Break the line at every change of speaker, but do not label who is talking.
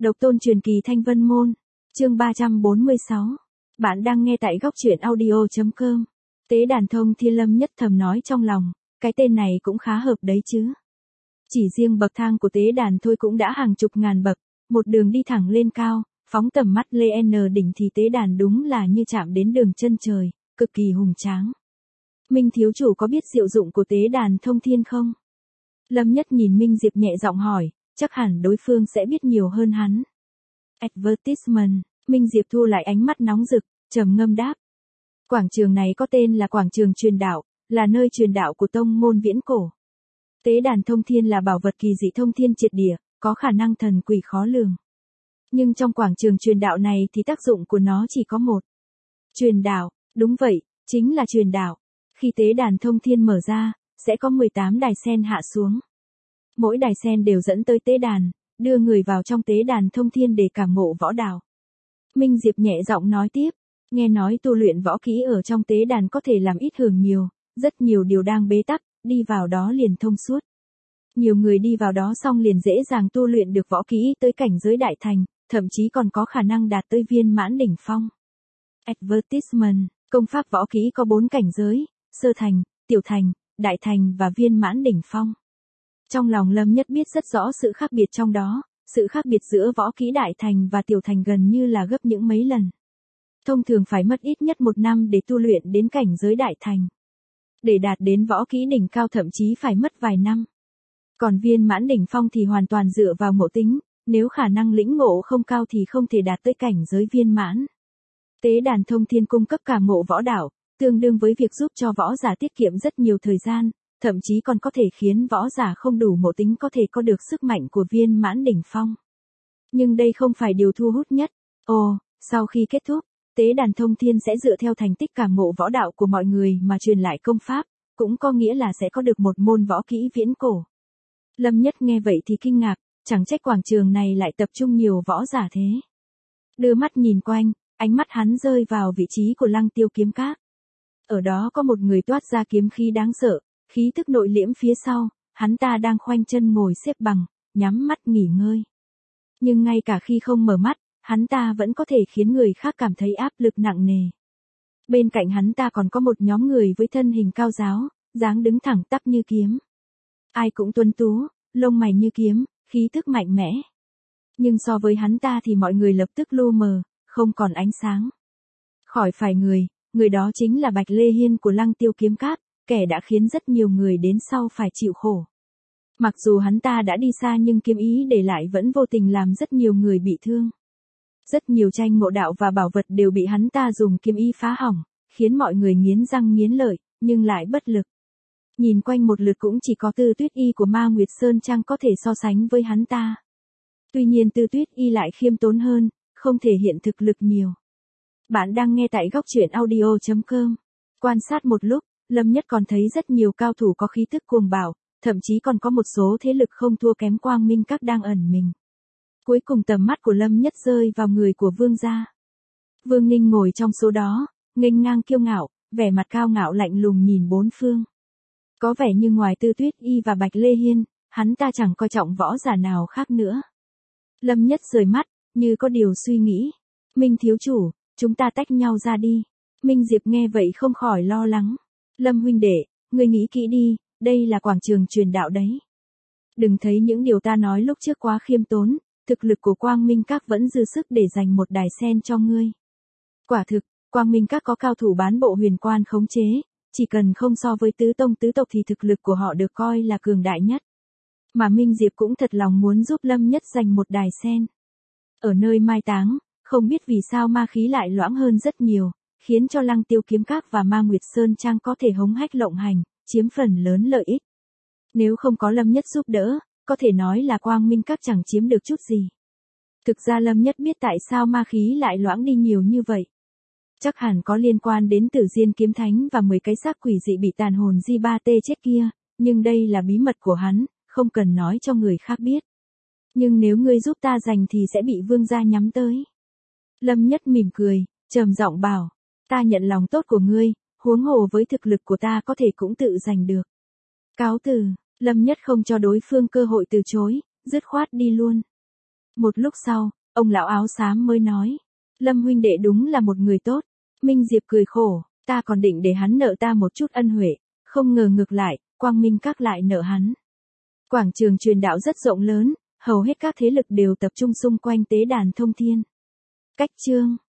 Độc tôn truyền kỳ Thanh Vân Môn, chương 346. Bạn đang nghe tại góc truyện audio.com. Tế đàn thông thiên Lâm Nhất thầm nói trong lòng, cái tên này cũng khá hợp đấy chứ. Chỉ riêng bậc thang của tế đàn thôi cũng đã hàng chục ngàn bậc, một đường đi thẳng lên cao, phóng tầm mắt lên đỉnh thì tế đàn đúng là như chạm đến đường chân trời, cực kỳ hùng tráng. Minh thiếu chủ có biết diệu dụng của tế đàn thông thiên không? Lâm Nhất nhìn Minh Diệp nhẹ giọng hỏi, chắc hẳn đối phương sẽ biết nhiều hơn hắn. Advertisement, Minh Diệp thu lại ánh mắt nóng rực, trầm ngâm đáp. Quảng trường này có tên là quảng trường truyền đạo, là nơi truyền đạo của tông môn viễn cổ. Tế đàn thông thiên là bảo vật kỳ dị thông thiên triệt địa, có khả năng thần quỷ khó lường. Nhưng trong quảng trường truyền đạo này thì tác dụng của nó chỉ có một. Truyền đạo, đúng vậy, chính là truyền đạo. Khi tế đàn thông thiên mở ra, sẽ có 18 đài sen hạ xuống. Mỗi đài sen đều dẫn tới tế đàn, đưa người vào trong tế đàn thông thiên để cảm ngộ võ đạo. Minh Diệp nhẹ giọng nói tiếp, nghe nói tu luyện võ kỹ ở trong tế đàn có thể làm ít hưởng nhiều, rất nhiều điều đang bế tắc, đi vào đó liền thông suốt. Nhiều người đi vào đó xong liền dễ dàng tu luyện được võ kỹ tới cảnh giới đại thành, thậm chí còn có khả năng đạt tới viên mãn đỉnh phong. Advertisement, công pháp võ kỹ có 4 cảnh giới, sơ thành, tiểu thành, đại thành và viên mãn đỉnh phong. Trong lòng Lâm Nhất biết rất rõ sự khác biệt trong đó, sự khác biệt giữa võ kỹ đại thành và tiểu thành gần như là gấp những mấy lần. Thông thường phải mất ít nhất 1 năm để tu luyện đến cảnh giới đại thành. Để đạt đến võ kỹ đỉnh cao thậm chí phải mất vài năm. Còn viên mãn đỉnh phong thì hoàn toàn dựa vào ngộ tính, nếu khả năng lĩnh ngộ không cao thì không thể đạt tới cảnh giới viên mãn. Tế đàn thông thiên cung cấp cả ngộ võ đạo, tương đương với việc giúp cho võ giả tiết kiệm rất nhiều thời gian, thậm chí còn có thể khiến võ giả không đủ ngộ tính có thể có được sức mạnh của viên mãn đỉnh phong. Nhưng đây không phải điều thu hút nhất. Sau khi kết thúc, tế đàn thông thiên sẽ dựa theo thành tích cảm ngộ võ đạo của mọi người mà truyền lại công pháp, cũng có nghĩa là sẽ có được một môn võ kỹ viễn cổ. Lâm Nhất nghe vậy thì kinh ngạc, chẳng trách quảng trường này lại tập trung nhiều võ giả thế. Đưa mắt nhìn quanh, ánh mắt hắn rơi vào vị trí của Lăng Tiêu kiếm các. Ở đó có một người toát ra kiếm khí đáng sợ, khí tức nội liễm phía sau, hắn ta đang khoanh chân ngồi xếp bằng, nhắm mắt nghỉ ngơi. Nhưng ngay cả khi không mở mắt, hắn ta vẫn có thể khiến người khác cảm thấy áp lực nặng nề. Bên cạnh hắn ta còn có một nhóm người với thân hình cao ráo, dáng đứng thẳng tắp như kiếm. Ai cũng tuấn tú, lông mày như kiếm, khí tức mạnh mẽ. Nhưng so với hắn ta thì mọi người lập tức lu mờ, không còn ánh sáng. Khỏi phải người đó chính là Bạch Lê Hiên của Lăng Tiêu kiếm các, kẻ đã khiến rất nhiều người đến sau phải chịu khổ. Mặc dù hắn ta đã đi xa nhưng kiếm ý để lại vẫn vô tình làm rất nhiều người bị thương. Rất nhiều tranh ngộ đạo và bảo vật đều bị hắn ta dùng kiếm ý phá hỏng, khiến mọi người nghiến răng nghiến lợi, nhưng lại bất lực. Nhìn quanh một lượt cũng chỉ có Tư Tuyết Y của Ma Nguyệt Sơn Trang có thể so sánh với hắn ta. Tuy nhiên Tư Tuyết Y lại khiêm tốn hơn, không thể hiện thực lực nhiều. Bạn đang nghe tại góc truyện audio.com. Quan sát một lúc, Lâm Nhất còn thấy rất nhiều cao thủ có khí tức cuồng bạo, thậm chí còn có một số thế lực không thua kém Quang Minh Các đang ẩn mình. Cuối cùng tầm mắt của Lâm Nhất rơi vào người của Vương gia. Vương Ninh ngồi trong số đó, nghênh ngang kiêu ngạo, vẻ mặt cao ngạo lạnh lùng nhìn bốn phương. Có vẻ như ngoài Tư Tuyết Y và Bạch Lê Hiên, hắn ta chẳng coi trọng võ giả nào khác nữa. Lâm Nhất rời mắt, như có điều suy nghĩ. Minh thiếu chủ, chúng ta tách nhau ra đi. Minh Diệp nghe vậy không khỏi lo lắng. Lâm huynh đệ, ngươi nghĩ kỹ đi, đây là quảng trường truyền đạo đấy. Đừng thấy những điều ta nói lúc trước quá khiêm tốn, thực lực của Quang Minh Các vẫn dư sức để dành một đài sen cho ngươi. Quả thực, Quang Minh Các có cao thủ bán bộ huyền quan khống chế, chỉ cần không so với tứ tông tứ tộc thì thực lực của họ được coi là cường đại nhất. Mà Minh Diệp cũng thật lòng muốn giúp Lâm Nhất giành một đài sen. Ở nơi mai táng, không biết vì sao ma khí lại loãng hơn rất nhiều, khiến cho Lăng Tiêu kiếm các và Ma Nguyệt Sơn Trang có thể hống hách lộng hành, chiếm phần lớn lợi ích. Nếu không có Lâm Nhất giúp đỡ, có thể nói là Quang Minh Các chẳng chiếm được chút gì. Thực ra Lâm Nhất biết tại sao ma khí lại loãng đi nhiều như vậy. Chắc hẳn có liên quan đến Tử Diên kiếm thánh và 10 cái xác quỷ dị bị tàn hồn di ba tê chết kia, nhưng đây là bí mật của hắn, không cần nói cho người khác biết. Nhưng nếu ngươi giúp ta giành thì sẽ bị vương gia nhắm tới. Lâm Nhất mỉm cười, trầm giọng bảo, ta nhận lòng tốt của ngươi, huống hồ với thực lực của ta có thể cũng tự giành được. Cáo từ, Lâm Nhất không cho đối phương cơ hội từ chối, dứt khoát đi luôn. Một lúc sau, ông lão áo xám mới nói. Lâm huynh đệ đúng là một người tốt. Minh Diệp cười khổ, ta còn định để hắn nợ ta một chút ân huệ, không ngờ ngược lại, Quang Minh Các lại nợ hắn. Quảng trường truyền đạo rất rộng lớn, hầu hết các thế lực đều tập trung xung quanh tế đàn Thông Thiên. Cách chương